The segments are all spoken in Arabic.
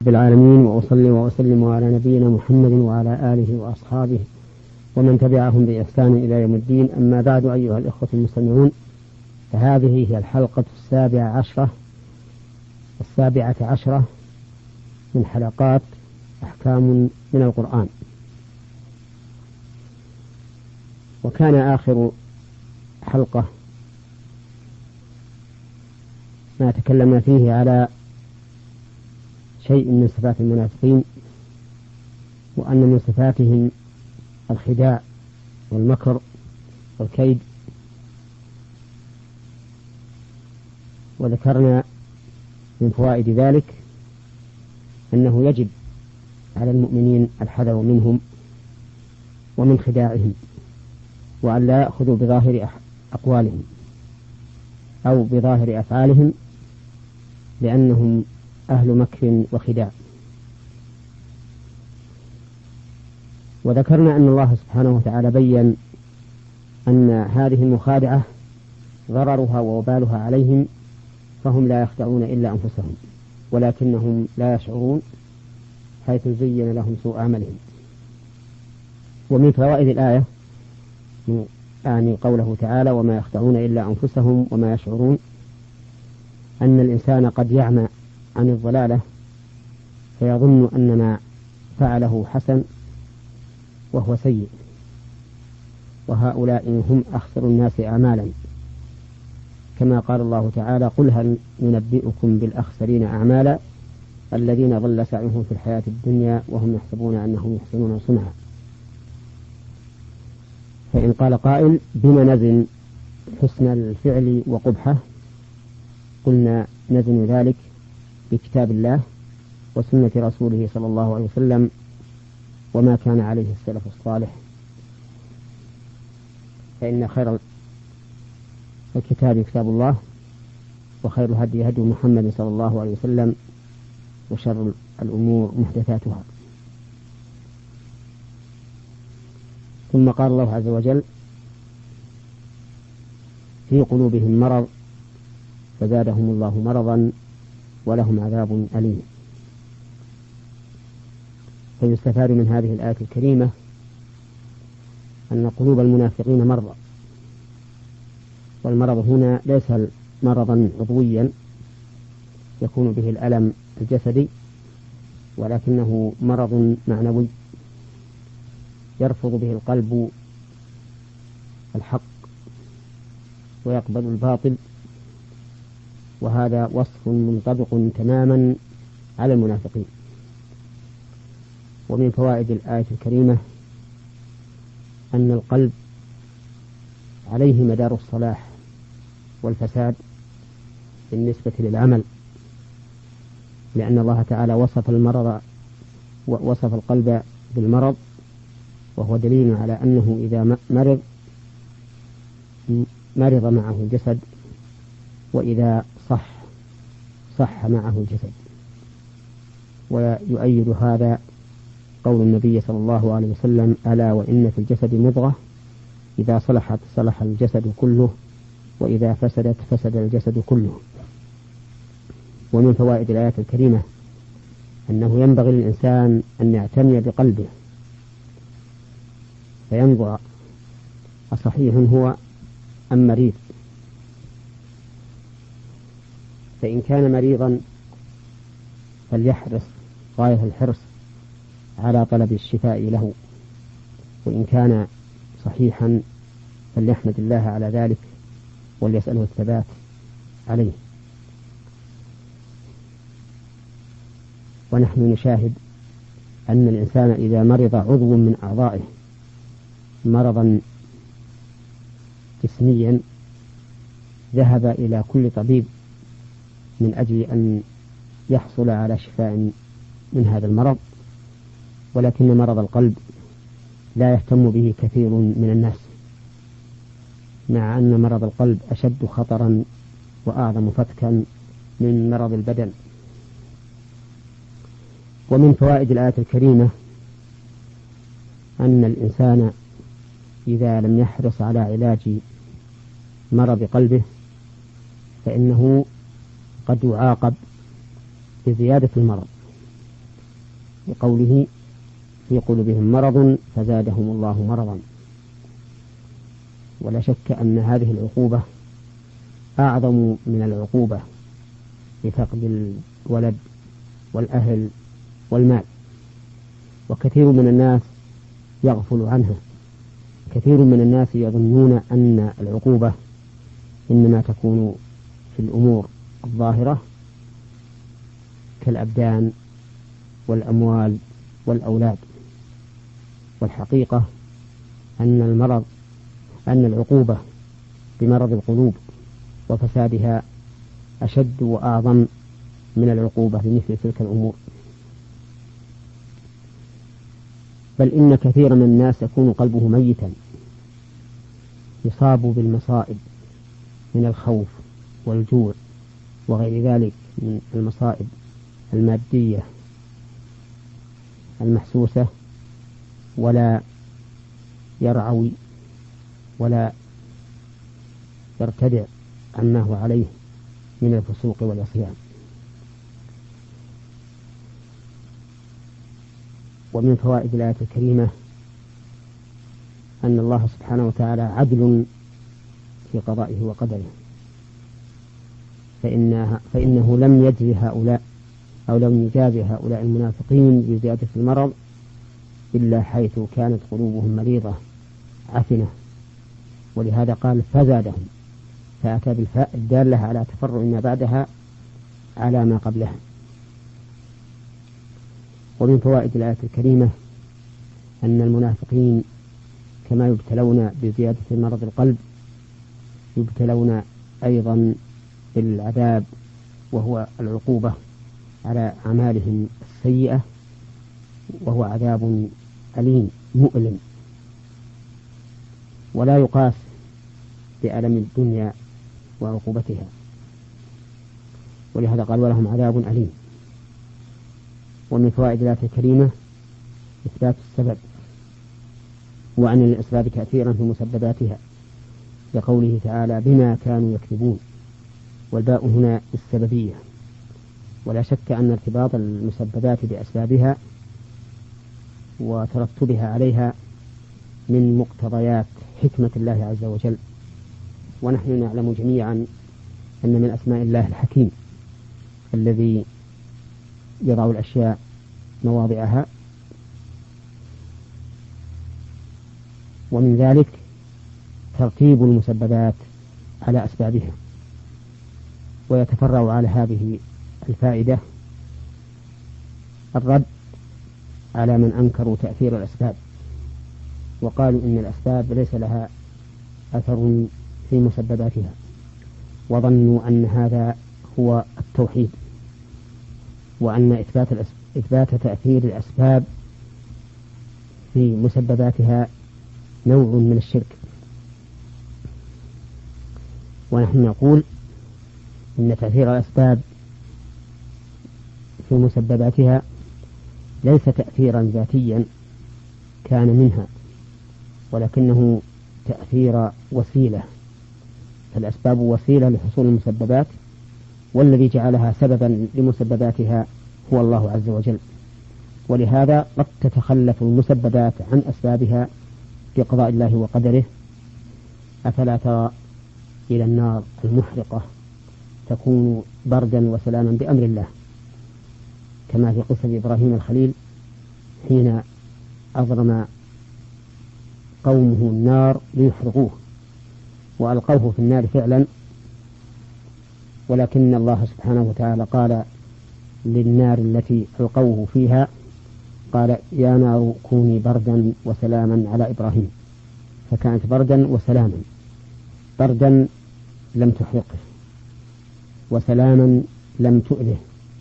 رب العالمين، وأصلي وأسلم على نبينا محمد وعلى آله وأصحابه ومن تبعهم بإحسان إلى يوم الدين. أما بعد، أيها الإخوة المستمعون، فهذه هي الحلقة 17 من حلقات أحكام من القرآن. وكان آخر حلقة ما تكلمنا فيه على شيء من صفات المنافقين، وأن من صفاتهم الخداع والمكر والكيد. وذكرنا من فوائد ذلك أنه يجب على المؤمنين الحذر منهم ومن خداعهم، وأن لا يأخذوا بظاهر أقوالهم أو بظاهر أفعالهم، لأنهم أهل مكر وخداع. وذكرنا أن الله سبحانه وتعالى بيّن أن هذه المخادعة ضررها ووبالها عليهم، فهم لا يخدعون إلا أنفسهم ولكنهم لا يشعرون، حيث زين لهم سوء عملهم. ومن فوائد الآية يعني قوله تعالى: وما يخدعون إلا أنفسهم وما يشعرون، أن الإنسان قد يعمى عن الضلالة فيظن أن ما فعله حسن وهو سيء، وهؤلاء هم أخسر الناس أعمالا، كما قال الله تعالى: قل هل ننبئكم بالأخسرين أعمالا الذين ضل سعيهم في الحياة الدنيا وهم يحسبون أنهم يحسنون صنعا. فإن قال قائل: بما نزن حسن الفعل وقبحه؟ قلنا: نزن ذلك بكتاب الله وسنة رسوله صلى الله عليه وسلم وما كان عليه السلف الصالح، فإن خير الكتاب كتاب الله، وخير الهدي هدي محمد صلى الله عليه وسلم، وشر الأمور محدثاتها. ثم قال الله عز وجل: في قلوبهم مرض فزادهم الله مرضا ولهم عذاب أليم. فيستفاد من هذه الآية الكريمة أن قلوب المنافقين مرضى، والمرض هنا ليس مرضا عضويا يكون به الألم الجسدي، ولكنه مرض معنوي يرفض به القلب الحق ويقبل الباطل، وهذا وصف منطبق تماما على المنافقين. ومن فوائد الآية الكريمة أن القلب عليه مدار الصلاح والفساد بالنسبة للعمل، لأن الله تعالى وصف القلب بالمرض، وهو دليل على أنه إذا مرض معه الجسد، وإذا صح معه الجسد. ويؤيد هذا قول النبي صلى الله عليه وسلم: ألا وإن في الجسد مضغة إذا صلحت صلح الجسد كله وإذا فسدت فسد الجسد كله. ومن فوائد الآية الكريمة أنه ينبغي للإنسان أن يعتني بقلبه فينظر أصحيح هو أم مريض، فإن كان مريضا فليحرص غاية الحرص على طلب الشفاء له، وإن كان صحيحا فليحمد الله على ذلك وليسأله الثبات عليه. ونحن نشاهد أن الإنسان إذا مرض عضو من أعضائه مرضا جسميا ذهب إلى كل طبيب من أجل أن يحصل على شفاء من هذا المرض، ولكن مرض القلب لا يهتم به كثير من الناس، مع أن مرض القلب أشد خطرا وأعظم فتكا من مرض البدن. ومن فوائد الآية الكريمة أن الإنسان إذا لم يحرص على علاج مرض قلبه فإنه قد يعاقب بزيادة المرض، بقوله في قلوبهم مرض فزادهم الله مرضا. ولا شك أن هذه العقوبة أعظم من العقوبة بفقد الولد والأهل والمال، وكثير من الناس يغفل عنها. كثير من الناس يظنون أن العقوبة إنما تكون في الأمور الظاهرة كالأبدان والأموال والأولاد، والحقيقة أن العقوبة بمرض القلوب وفسادها أشد وأعظم من العقوبة بمثل تلك الأمور. بل إن كثيرا من الناس يكون قلبه ميتا، يصاب بالمصائب من الخوف والجوع وغير ذلك من المصائب المادية المحسوسة، ولا يرعوي ولا يرتدع عما هو عليه من الفسوق والعصيان. ومن فوائد الآية الكريمة أن الله سبحانه وتعالى عدل في قضائه وقدره، فإنه لم يجزي هؤلاء أو لم يجازي هؤلاء المنافقين بزيادة المرض إلا حيث كانت قلوبهم مريضة عفنة، ولهذا قال فزادهم، فأتى بالفاء الدالة على تفرع ما بعدها على ما قبلها. ومن فوائد الآية الكريمة أن المنافقين كما يبتلون بزيادة مرض القلب يبتلون أيضا بالعذاب، وهو العقوبة على أعمالهم السيئة، وهو عذاب أليم مؤلم ولا يقاس بألم الدنيا وعقوبتها، ولهذا قال ولهم عذاب أليم. ومن فوائد الآية الكريمة إثبات السبب وعن الأسباب تأثيرا في مسبباتها، لقوله تعالى بما كانوا يكذبون، والباء هنا السببية. ولا شك أن ارتباط المسببات بأسبابها وترتبها عليها من مقتضيات حكمة الله عز وجل، ونحن نعلم جميعا أن من أسماء الله الحكيم الذي يضع الأشياء مواضعها، ومن ذلك ترتيب المسببات على أسبابها. ويتفرع على هذه الفائدة الرد على من أنكروا تأثير الأسباب وقالوا إن الأسباب ليس لها أثر في مسبباتها، وظنوا أن هذا هو التوحيد، وأن إثبات تأثير الأسباب في مسبباتها نوع من الشرك. ونحن نقول إن تأثير الأسباب في مسبباتها ليس تأثيرا ذاتيا كان منها، ولكنه تأثير وسيلة، فالأسباب وسيلة لحصول المسببات، والذي جعلها سببا لمسبباتها هو الله عز وجل. ولهذا قد تتخلف المسببات عن أسبابها بقضاء الله وقدره. أفلا ترى إلى النار المحرقة تكون بردا وسلاما بأمر الله، كما في قصة إبراهيم الخليل حين أضرم قومه النار ليحرقوه وألقوه في النار فعلا، ولكن الله سبحانه وتعالى قال للنار التي ألقوه فيها قال يا نار كوني بردا وسلاما على إبراهيم، فكانت بردا وسلاما. بردا لم تحرقه، وسلاما لم تؤذه.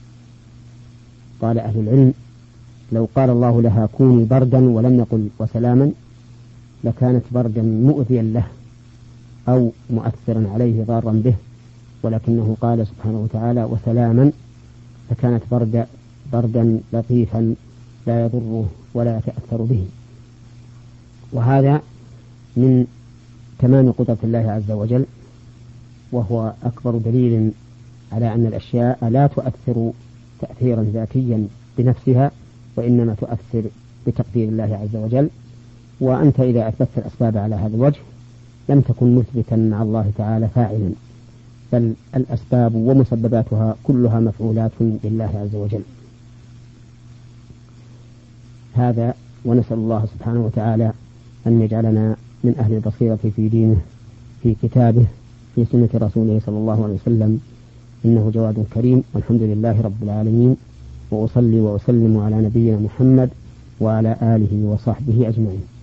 قال أهل العلم لو قال الله لها كوني بردا ولم يقل وسلاما لكانت بردا مؤذيا له أو مؤثرا عليه ضارا به، ولكنه قال سبحانه وتعالى وسلاما، فكانت بردا لطيفا لا يضره ولا يتأثر به. وهذا من تمام قدرة الله عز وجل، وهو أكبر دليل على أن الأشياء لا تؤثر تأثيرا ذاتيا بنفسها، وإنما تؤثر بتقدير الله عز وجل. وأنت إذا أثبتت الأسباب على هذا الوجه لم تكن مثبتا مع الله تعالى فاعلا، بل الأسباب ومسبباتها كلها مفعولات لله عز وجل. هذا، ونسأل الله سبحانه وتعالى أن يجعلنا من أهل البصيرة في دينه، في كتابه، في سنة رسوله صلى الله عليه وسلم، إنه جواد كريم، والحمد لله رب العالمين. وأصلي وأسلم على نبينا محمد وعلى آله وصحبه أجمعين.